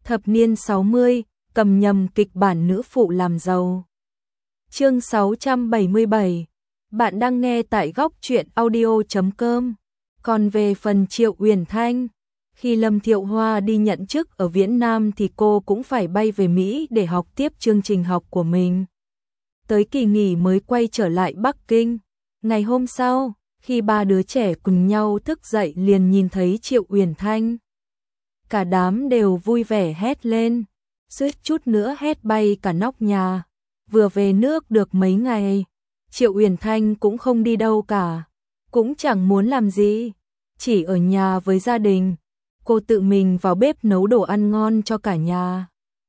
Thập niên 60, cầm nhầm kịch bản nữ phụ làm giàu. Chương 677. Bạn đang nghe tại góc truyện audio.com. Còn về phần Triệu Uyển Thanh, khi Lâm Thiệu Hoa đi nhận chức ở Viễn Nam thì cô cũng phải bay về Mỹ để học tiếp chương trình học của mình. Tới kỳ nghỉ mới quay trở lại Bắc Kinh. Ngày hôm sau, khi ba đứa trẻ cùng nhau thức dậy liền nhìn thấy Triệu Uyển Thanh. Cả đám đều vui vẻ hét lên, suýt chút nữa hét bay cả nóc nhà. Vừa về nước được mấy ngày, Triệu Uyển Thanh cũng không đi đâu cả, cũng chẳng muốn làm gì, chỉ ở nhà với gia đình. Cô tự mình vào bếp nấu đồ ăn ngon cho cả nhà,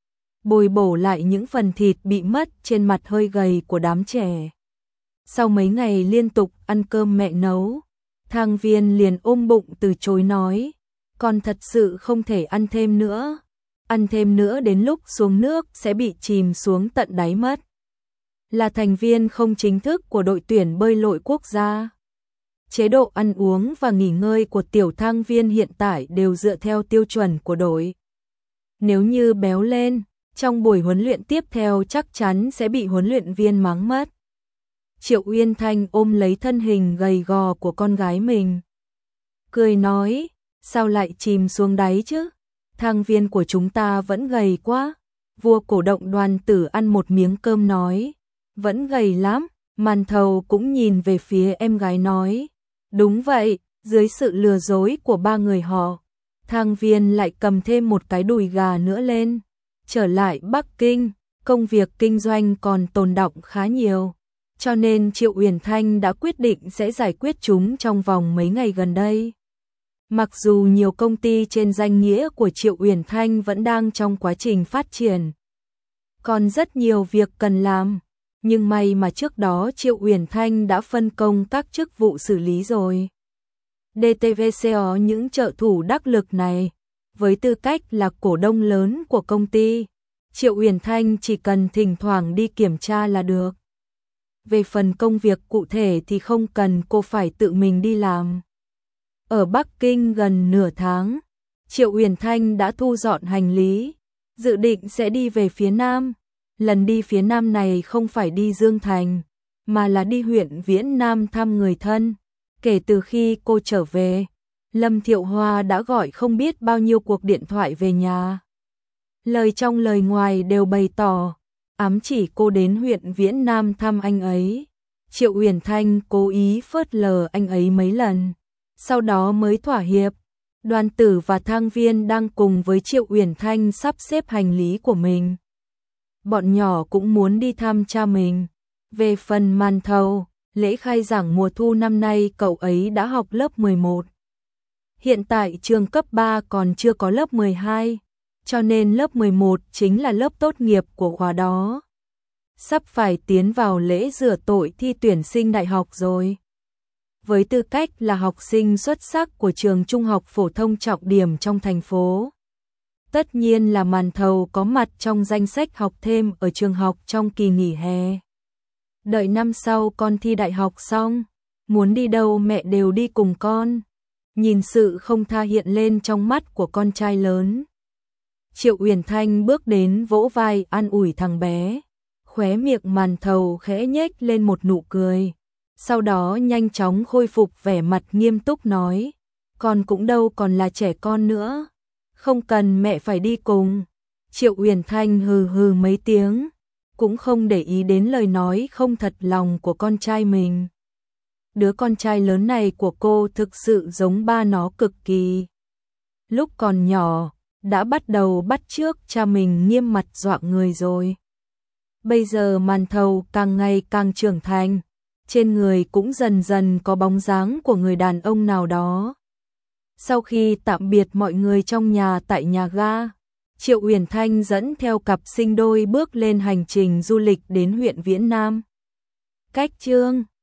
bồi bổ lại những phần thịt bị mất trên mặt hơi gầy của đám trẻ. Sau mấy ngày liên tục ăn cơm mẹ nấu, Thang Viên liền ôm bụng từ chối nói, con thật sự không thể ăn thêm nữa. Ăn thêm nữa đến lúc xuống nước sẽ bị chìm xuống tận đáy mất. Là thành viên không chính thức của đội tuyển bơi lội quốc gia, chế độ ăn uống và nghỉ ngơi của tiểu Thang Viên hiện tại đều dựa theo tiêu chuẩn của đội. Nếu như béo lên, trong buổi huấn luyện tiếp theo chắc chắn sẽ bị huấn luyện viên mắng mất. Triệu Uyển Thanh ôm lấy thân hình gầy gò của con gái mình, cười nói, sao lại chìm xuống đáy chứ? Thang Viên của chúng ta vẫn gầy quá. Vua cổ động Đoàn Tử ăn một miếng cơm nói, vẫn gầy lắm. Màn Thầu cũng nhìn về phía em gái nói, đúng vậy. Dưới sự lừa dối của ba người họ, Thang Viên lại cầm thêm một cái đùi gà nữa lên. Trở lại Bắc Kinh, công việc kinh doanh còn tồn đọng khá nhiều, cho nên Triệu Uyển Thanh đã quyết định sẽ giải quyết chúng trong vòng mấy ngày gần đây. Mặc dù nhiều công ty trên danh nghĩa của Triệu Uyển Thanh vẫn đang trong quá trình phát triển, còn rất nhiều việc cần làm, nhưng may mà trước đó Triệu Uyển Thanh đã phân công các chức vụ xử lý rồi. DTVCO những trợ thủ đắc lực này, với tư cách là cổ đông lớn của công ty, Triệu Uyển Thanh chỉ cần thỉnh thoảng đi kiểm tra là được. Về phần công việc cụ thể thì không cần cô phải tự mình đi làm. Ở Bắc Kinh gần nửa tháng, Triệu Uyển Thanh đã thu dọn hành lý, dự định sẽ đi về phía Nam. Lần đi phía Nam này không phải đi Dương Thành, mà là đi huyện Viễn Nam thăm người thân. Kể từ khi cô trở về, Lâm Thiệu Hoa đã gọi không biết bao nhiêu cuộc điện thoại về nhà. Lời trong lời ngoài đều bày tỏ, ám chỉ cô đến huyện Viễn Nam thăm anh ấy. Triệu Uyển Thanh cố ý phớt lờ anh ấy mấy lần, sau đó mới thỏa hiệp. Đoàn Tử và Thang Viên đang cùng với Triệu Uyển Thanh sắp xếp hành lý của mình. Bọn nhỏ cũng muốn đi thăm cha mình. Về phần Màn Thầu, lễ khai giảng mùa thu năm nay cậu ấy đã học lớp 11. Hiện tại trường cấp 3 còn chưa có lớp 12, cho nên lớp 11 chính là lớp tốt nghiệp của khóa đó. Sắp phải tiến vào lễ rửa tội thi tuyển sinh đại học rồi. Với tư cách là học sinh xuất sắc của trường trung học phổ thông trọng điểm trong thành phố, tất nhiên là Màn Thầu có mặt trong danh sách học thêm ở trường học trong kỳ nghỉ hè. Đợi năm sau con thi đại học xong, muốn đi đâu mẹ đều đi cùng con. Nhìn sự không tha hiện lên trong mắt của con trai lớn, Triệu Uyển Thanh bước đến vỗ vai an ủi thằng bé. Khóe miệng Màn Thầu khẽ nhếch lên một nụ cười, sau đó nhanh chóng khôi phục vẻ mặt nghiêm túc nói, con cũng đâu còn là trẻ con nữa, không cần mẹ phải đi cùng. Triệu Uyển Thanh hừ hừ mấy tiếng, cũng không để ý đến lời nói không thật lòng của con trai mình. Đứa con trai lớn này của cô thực sự giống ba nó cực kỳ. Lúc còn nhỏ, đã bắt đầu bắt chước cha mình nghiêm mặt dọa người rồi. Bây giờ Màn Thầu càng ngày càng trưởng thành, trên người cũng dần dần có bóng dáng của người đàn ông nào đó. Sau khi tạm biệt mọi người trong nhà tại nhà ga, Triệu Uyển Thanh dẫn theo cặp sinh đôi bước lên hành trình du lịch đến huyện Viễn Nam. Cách chương